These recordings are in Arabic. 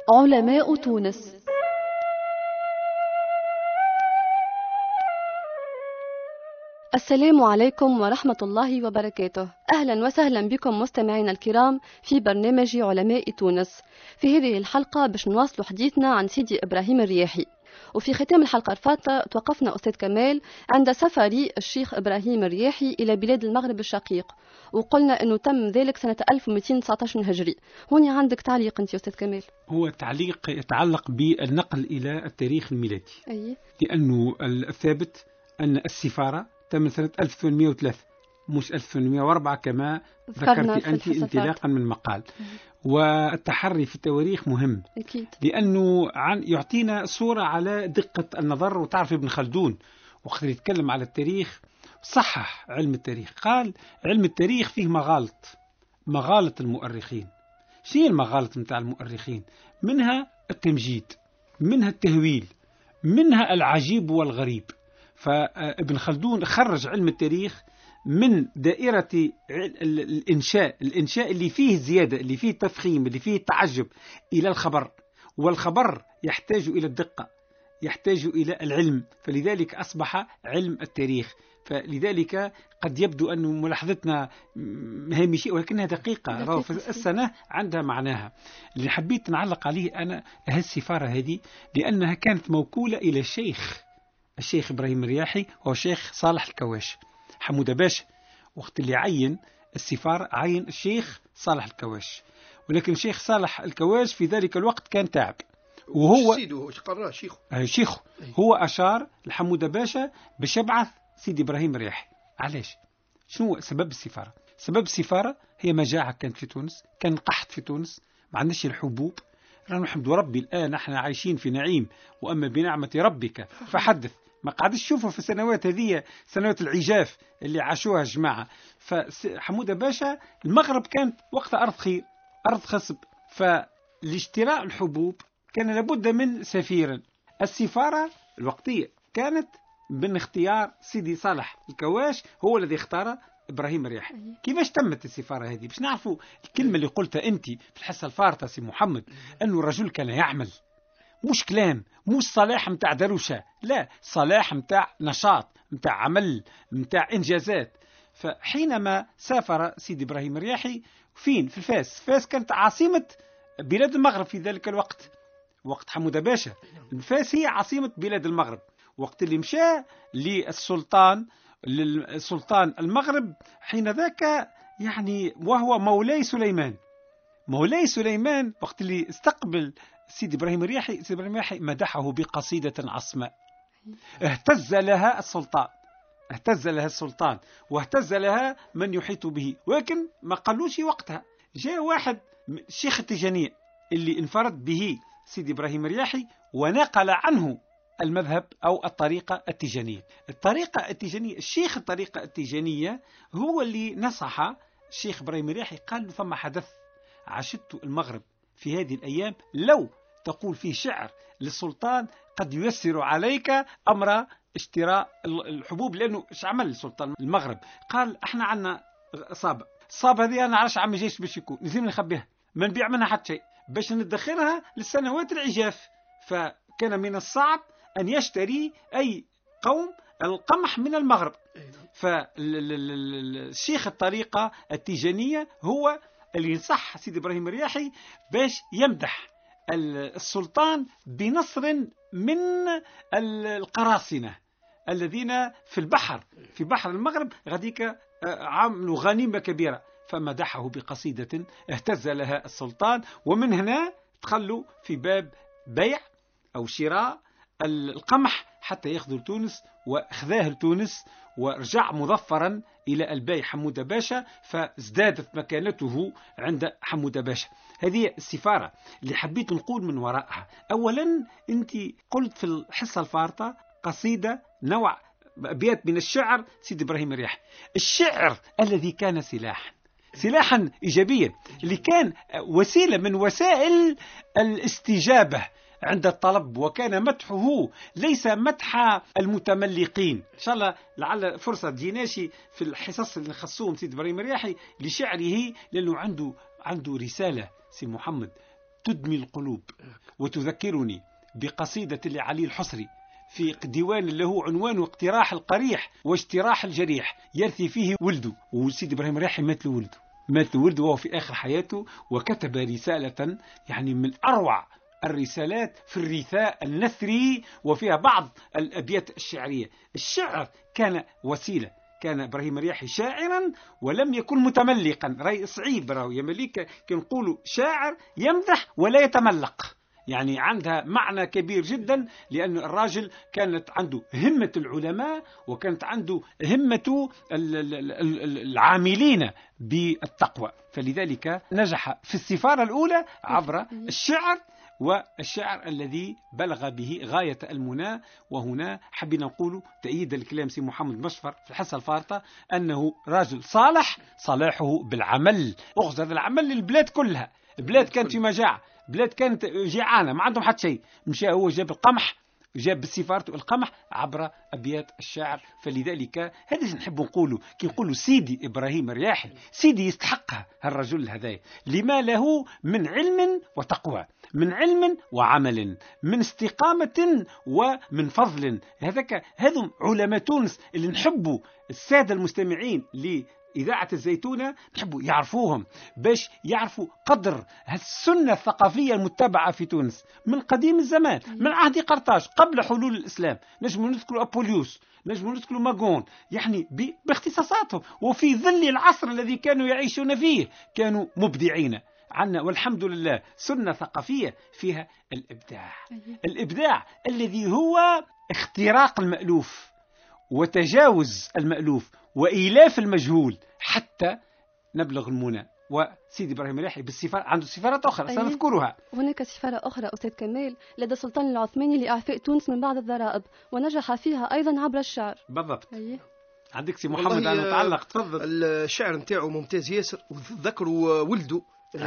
علماء تونس. السلام عليكم ورحمة الله وبركاته. أهلا وسهلا بكم مستمعينا الكرام في برنامج علماء تونس. في هذه الحلقة باش نواصل حديثنا عن سيدي إبراهيم الرياحي. وفي ختام الحلقة الفاتة توقفنا أستاذ كمال عند سفر الشيخ إبراهيم الرياحي إلى بلاد المغرب الشقيق، وقلنا أنه تم ذلك سنة 1219 هجري. هوني عندك تعليق أنت أستاذ كمال؟ هو تعليق يتعلق بالنقل إلى التاريخ الميلادي. لأنه الثابت أن السفارة تم سنة 1803 مش 1804 كما ذكرت أنت انطلاقا من مقال. والتحري في التواريخ مهم أكيد. لأنه يعطينا صورة على دقة النظر. وتعرف ابن خلدون وقت يتكلم على التاريخ صحح علم التاريخ، قال علم التاريخ فيه مغالط المؤرخين. شيء المغالط متاع المؤرخين؟ منها التمجيد، منها التهويل، منها العجيب والغريب. فابن خلدون خرج علم التاريخ من دائرة الإنشاء اللي فيه زيادة، اللي فيه تفخيم، اللي فيه تعجب، إلى الخبر. والخبر يحتاج إلى الدقة، يحتاج إلى العلم، فلذلك أصبح علم التاريخ. فلذلك قد يبدو أن ملاحظتنا هامشية ولكنها دقيقة. السنة عندها معناها. اللي حبيت نعلق عليه أنا السفارة هذه لأنها كانت موكولة إلى الشيخ إبراهيم الرياحي والشيخ صالح الكواش. حمودة باشا وقت اللي عين السفارة عين الشيخ صالح الكواش، ولكن الشيخ صالح الكواش في ذلك الوقت كان تعب، وهو شيخه هو أشار لحمودة باشا باش يبعث سيدي إبراهيم الرياحي. علاش؟ شنو سبب السفارة؟ سبب السفارة هي مجاعة كانت في تونس، كان قحط في تونس، ما عندناش الحبوب. نحمد ربي الآن احنا عايشين في نعيم، وأما بنعمة ربك فحدث. ما قعدش تشوفوا في السنوات هذه سنوات العجاف اللي عاشوها الجماعة. فحمودة باشا المغرب كانت وقتها أرض خير، أرض خصب، فلاشتراء الحبوب كان لابد من سفير. السفارة الوقتية كانت من اختيار سيدي صالح الكواش، هو الذي اختار إبراهيم الرياحي. كيفاش تمت السفارة هذه؟ باش نعرفوا الكلمة اللي قلتها أنت في الحصة الفارطة سي محمد، أنه الرجل كان يعمل، مش كلام، مش صلاح متاع دروشة، لا، صلاح متاع نشاط، متاع عمل، متاع إنجازات. فحينما سافر سيدي إبراهيم الرياحي فين؟ في الفاس. فاس كانت عاصمة بلاد المغرب في ذلك الوقت، وقت حمودة باشا. الفاس هي عاصمة بلاد المغرب. وقت اللي مشى للسلطان المغرب حين ذاك يعني، وهو مولاي سليمان. وقت اللي استقبل سيدي إبراهيم الرياحي، سيدي إبراهيم الرياحي مدحه بقصيدة عصماء اهتز لها السلطان واهتز لها من يحيط به. ولكن ما قالوش وقتها. جاء واحد شيخ التيجانية اللي انفرد به سيدي إبراهيم الرياحي ونقل عنه المذهب أو الطريقة التيجانية. الشيخ الطريقة التيجانية هو اللي نصح الشيخ إبراهيم الرياحي، قال له ثم حدث عشت المغرب في هذه الأيام، لو تقول فيه شعر للسلطان قد ييسر عليك أمر اشتراء الحبوب. لأنه ايش عمل السلطان المغرب؟ قال احنا عنا صابة هذه أنا عارش عم جيش باش يكون لازم نخبيها، ما نبيع منها حتى شيء باش ندخرها للسنوات العجاف. فكان من الصعب أن يشتري أي قوم القمح من المغرب. فالشيخ الطريقة التيجانية هو اللي ينصح سيدي إبراهيم الرياحي باش يمدح السلطان بنصر من القراصنة الذين في بحر المغرب غاديك عملوا غنيمة كبيرة. فمدحه بقصيدة اهتز لها السلطان. ومن هنا تخلوا في باب بيع أو شراء القمح حتى ياخذوا لتونس، وأخذاه لتونس ورجع مظفرا إلى الباي حمودة باشا، فازدادت مكانته عند حمودة باشا. هذه السفارة اللي حبيت نقول من وراءها. أولا أنت قلت في الحصة الفارطة قصيدة نوع أبيات من الشعر سيد إبراهيم الرياحي، الشعر الذي كان سلاحا إيجابيا، اللي كان وسيلة من وسائل الاستجابة عند الطلب. وكان مدحه ليس مدح المتملقين. إن شاء الله لعل فرصة تجيناشي في الحصص اللي نخصوهم سيد إبراهيم الرياحي لشعره، لأنه عنده رسالة سي محمد تدمي القلوب، وتذكرني بقصيدة لعلي الحصري في ديوان له عنوان اقتراح القريح واجتراح الجريح، يرثي فيه ولده. وسيد إبراهيم الرياحي مات له ولده وهو في آخر حياته، وكتب رسالة يعني من أروع الرسالات في الرثاء النثري، وفيها بعض الأبيات الشعرية. الشعر كان وسيلة، كان إبراهيم الرياحي شاعرا ولم يكن متملقا. رأي صعيب راهو يا مليك كنقولوا شاعر يمدح ولا يتملق، يعني عندها معنى كبير جدا، لأن الراجل كانت عنده همة العلماء، وكانت عنده همة العاملين بالتقوى، فلذلك نجح في السفارة الأولى عبر الشعر، والشعر الذي بلغ به غاية المنى. وهنا حبينا نقول تأييد الكلام سي محمد مشفر في الحصة الفارطة أنه راجل صالح، صلاحه بالعمل، أخذ العمل للبلاد كلها. البلاد كانت في مجاعة، بلاد كانت جيعانة ما عندهم حتى شيء، مشى هو جاب القمح، جاب بالسفارة القمح عبر أبيات الشعر. فلذلك هذا نحب نقوله، كي نقولوا سيدي إبراهيم الرياحي، سيدي يستحقها الرجل هذا، لما له من علم وتقوى، من علم وعمل، من استقامة ومن فضل. هذم علماء تونس اللي نحبوا السادة المستمعين إذاعة الزيتونة نحبوا يعرفوهم، باش يعرفوا قدر السنة الثقافية المتبعة في تونس من قديم الزمان، من عهد قرطاج قبل حلول الإسلام. نجم نذكر أبوليوس، نجم نذكر ماغون، يعني باختصاصاتهم، وفي ظل العصر الذي كانوا يعيشون فيه كانوا مبدعين. عنا والحمد لله سنة ثقافية فيها الإبداع، الإبداع الذي هو اختراق المألوف وتجاوز المألوف وإيلاف المجهول حتى نبلغ المنى. وسيدي إبراهيم الرياحي بالسفارة عنده سفارات أخرى سنذكرها. هناك سفارة أخرى أستاذ كمال لدى السلطان العثماني لإعفاء تونس من بعض الضرائب، ونجح فيها أيضا عبر الشعر. بالضبط. عندك سي محمد أنا متعلق، تفضل. الشعر نتاعو ممتاز ياسر، وتذكروا ولده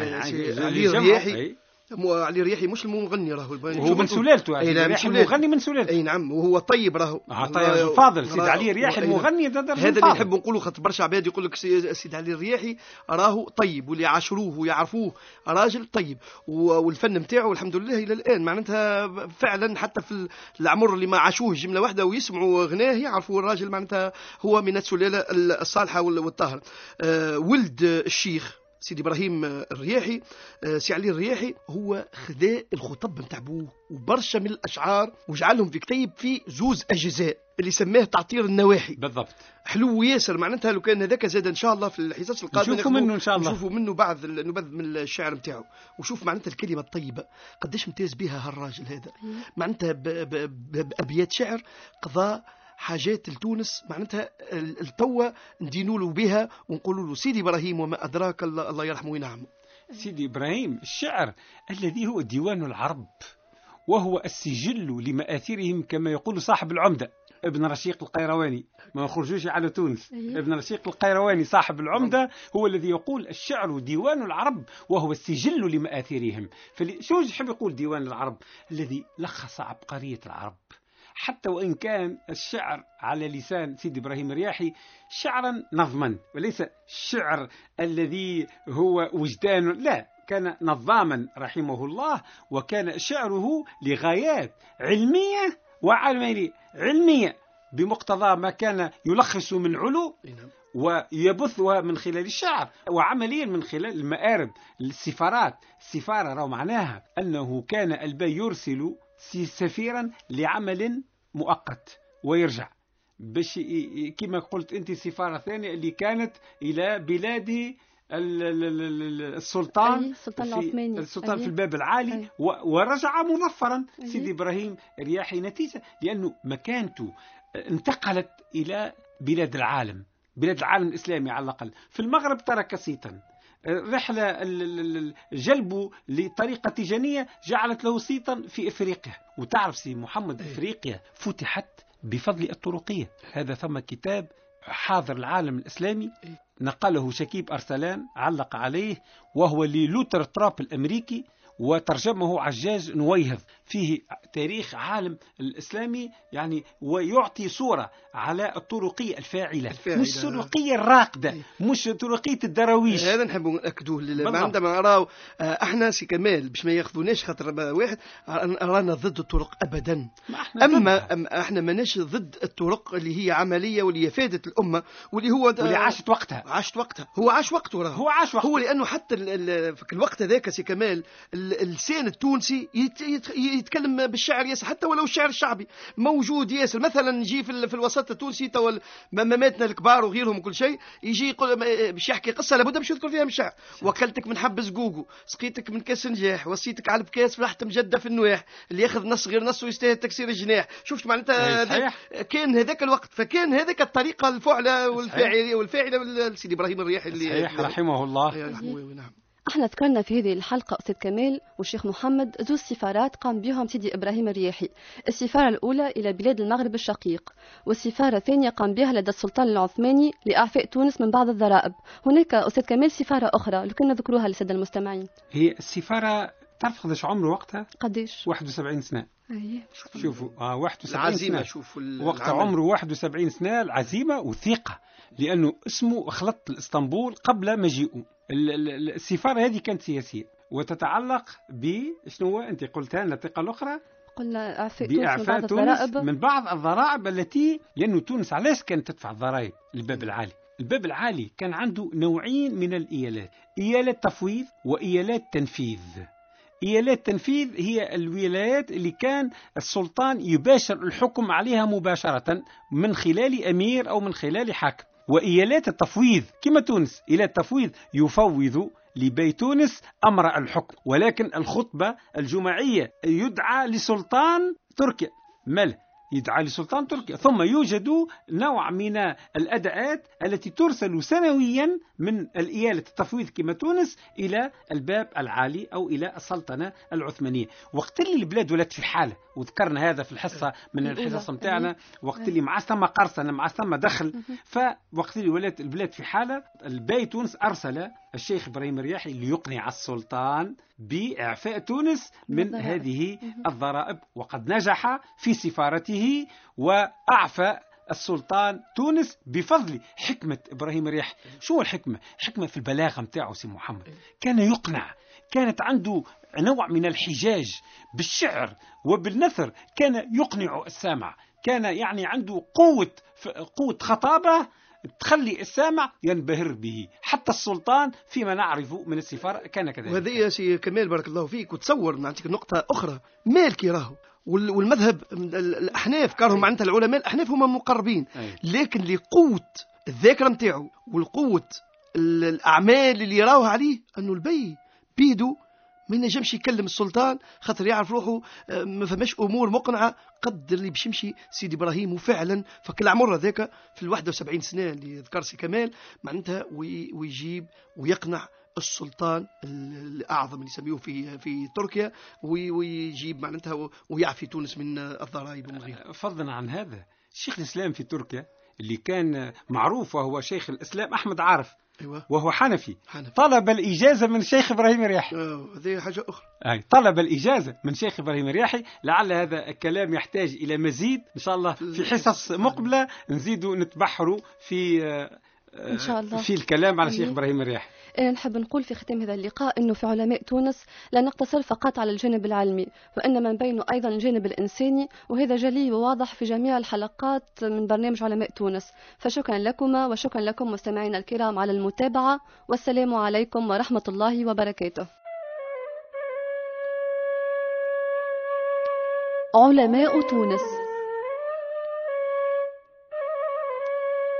علي الرياحي. علي الرياحي مش المغني راهو، هو من سلالته، المغني من سلالته. اي نعم، وهو طيب راهو. طيب فاضل سيد علي الرياحي المغني، هذا اللي نحب نقوله، خاطر برشا عباد يقول لك سيد علي الرياحي راهو طيب، واللي عاشروه ويعرفوه راجل طيب، والفن نتاعو الحمد لله الى الان معناتها فعلا حتى في العمر اللي ما عاشوه جمله واحده ويسمعوا غناه يعرفوا الراجل معناتها هو من السلاله الصالحه والطاهره. ولد الشيخ سيدي إبراهيم الرياحي، سي علي الرياحي، هو خذا الخطب نتاع بوه وبرشا من الأشعار وجعلهم في كتيب في زوز أجزاء اللي سماه تعطير النواحي. بالضبط. حلو ياسر معناتها، لو كان هذاك زاد إن شاء الله في الحصص القادمة نشوفوا منه إن شاء الله، نشوفوا منه بعض النبذ من الشعر نتاعو، وشوف معناتها الكلمة الطيبة قديش ممتاز بها هالراجل هذا، معناتها بأبيات شعر قضاء حاجات لتونس معناتها التوى ندينوا له بها ونقولوا له سيدي إبراهيم وما أدراك الله يرحمه وينعمه. سيدي إبراهيم الشعر الذي هو ديوان العرب، وهو السجل لمآثرهم كما يقول صاحب العمدة ابن رشيق القيرواني، ما نخرجوش على تونس. ابن رشيق القيرواني صاحب العمدة هو الذي يقول الشعر ديوان العرب وهو السجل لمآثرهم. شو يحب يقول ديوان العرب؟ الذي لخص عبقرية العرب، حتى وإن كان الشعر على لسان سيدي إبراهيم الرياحي شعرا نظما، وليس الشعر الذي هو وجدان، لا، كان نظاما رحمه الله، وكان شعره لغايات علمية وعملية. علمية بمقتضى ما كان يلخص من علو ويبثها من خلال الشعر، وعمليا من خلال المآرب، السفارات. السفارة رأوا معناها أنه كان البي يرسل سفيرا لعمل مؤقت ويرجع، باش كما قلت انت سفارة ثانية اللي كانت الى بلاد السلطان العثماني، السلطان في الباب العالي، ورجع مظفرا سيدي إبراهيم الرياحي، نتيجة لأنه مكانته انتقلت إلى بلاد العالم، بلاد العالم الإسلامي على الأقل. في المغرب ترك صيتا، رحلة جلبه لطريقة تيجانية جعلت له صيتا في إفريقيا. وتعرف سي محمد إفريقيا فتحت بفضل الطرقية. هذا ثم كتاب حاضر العالم الإسلامي نقله شكيب أرسلان، علق عليه، وهو للوتر تراب الأمريكي، وترجمه عجاج نويهض، فيه تاريخ عالم الإسلامي يعني، ويعطي صورة على الطرقية الفاعلة. مش الطرقية الراقدة، مش طرقية الدراويش. هذا نحب نأكدوه. عندما نراو احنا سي كمال باش ما ياخذوناش خاطر واحد رانا ضد الطرق ابدا. اما احنا ماناش ضد الطرق اللي هي عمليه واللي هي فادت الامه واللي عاشت وقتها. هو عاش وقته. هو لانه حتى في الوقت هذاك سي كمال اللسان التونسي يتكلم بالشعر ياسر، حتى ولو الشعر الشعبي موجود ياسر. مثلا نجي في الوسط التونسي تو مماتنا الكبار وغيرهم وكل شيء، يجي يقول باش يحكي قصه لابد باش يذكر فيها من الشعر. وكلتك من حبز جوجو، سقيتك من كاس نجاح، وصيتك على بكاس فرحت مجده في النواح، اللي ياخذ نص غير نص ويستاهل تكسير الجناح. شفت معناتها كان هذاك الوقت، فكان هذاك الطريقه الفعله والفاعله لسيدي ابراهيم الرياحي اللي صحيح رحمه الله. نعم. احنا ذكرنا في هذه الحلقة أستاذ كمال والشيخ محمد زوج سفارات قام بهم سيدي إبراهيم الرياحي. السفارة الأولى إلى بلاد المغرب الشقيق، والسفارة الثانية قام بها لدى السلطان العثماني لإعفاء تونس من بعض الضرائب. هناك أستاذ كمال سفارة أخرى لكن نذكروها للسادة المستمعين. هي السفارة تعرف قداش عمره وقتها؟ قداش؟ 71 سنة. شوفوا 71 العزيمة. شوفوا وقت عمره 71 سنة، العزيمة وثقة، لأنه اسمه خلط الإسطنبول قبل مجيئه. السفارة هذه كانت سياسية وتتعلق بشنو أنت قلتها النقطة الأخرى؟ قلنا بإعفاء تونس من بعض الضرائب التي، لأنه تونس علاش كانت تدفع الضرائب؟ الباب العالي. الباب العالي كان عنده نوعين من الإيالات، إيالات تفويض وإيالات تنفيذ. إيالات تنفيذ هي الولايات اللي كان السلطان يباشر الحكم عليها مباشرة من خلال أمير أو من خلال حاكم. وإيالات التفويض كما تونس، إلى التفويض يفوض لبيت تونس أمر الحكم، ولكن الخطبة الجماعية يدعى لسلطان تركيا. يدعى لسلطان تركيا. ثم يوجد نوع من الأداءات التي ترسل سنويا من الإيالة التفويض كما تونس إلى الباب العالي أو إلى السلطنة العثمانية. وقت اللي البلاد ولات في حالة، وذكرنا هذا في الحصة من الحصص متاعنا، وقت اللي مع ثم قرصنة مع ثم دخل، فوقت اللي ولات البلاد في حالة، الباي تونس أرسل الشيخ إبراهيم الرياحي ليقنع السلطان بإعفاء تونس من هذه الضرائب، وقد نجح في سفارته وأعفى السلطان تونس بفضل حكمة إبراهيم الرياحي. شو الحكمة؟ حكمة في البلاغة متاعه سي محمد، كان يقنع، كانت عنده نوع من الحجاج بالشعر وبالنثر، كان يقنع السامع، كان يعني عنده قوة خطابة تخلي السامع ينبهر به. حتى السلطان فيما نعرف من السفارة كان كذلك. وهذه يا سي كمال بارك الله فيك. وتصور نعطيك نقطة أخرى، مالكي راهو والمذهب الأحناف كانوا معناتها العلماء الأحناف هم مقربين، لكن لقوة الذاكرة متاعه والقوة الأعمال اللي يراوها عليه أنه البي بيدو ما ينجمش يكلم السلطان خاطر يعرف روحه ما فماش امور مقنعه قد اللي باش يمشي سيدي ابراهيم. وفعلا فكل عمره ذاك في 71 سنه اللي ذكر سي كمال معناتها ويجيب ويقنع السلطان الاعظم اللي يسميه في تركيا، ويجيب معناتها ويعفي تونس من الضرائب ومن غيرها. فضلا عن هذا شيخ الاسلام في تركيا اللي كان معروف وهو شيخ الاسلام احمد عارف، أيوة. وهو حنفي. طلب الإجازة من شيخ إبراهيم الرياحي. هذه حاجة أخرى. طلب الإجازة من شيخ إبراهيم الرياحي. لعل هذا الكلام يحتاج إلى مزيد إن شاء الله في حصص مقبلة نزيد نتبحروا في إن شاء الله في الكلام على شيخ إبراهيم الرياحي. نحب نقول في ختام هذا اللقاء أنه في علماء تونس لا نقتصر فقط على الجانب العلمي، وإنما نبين أيضا الجانب الإنساني، وهذا جلي وواضح في جميع الحلقات من برنامج علماء تونس. فشكرا لكما وشكرا لكم مستمعينا الكرام على المتابعة، والسلام عليكم ورحمة الله وبركاته. علماء تونس.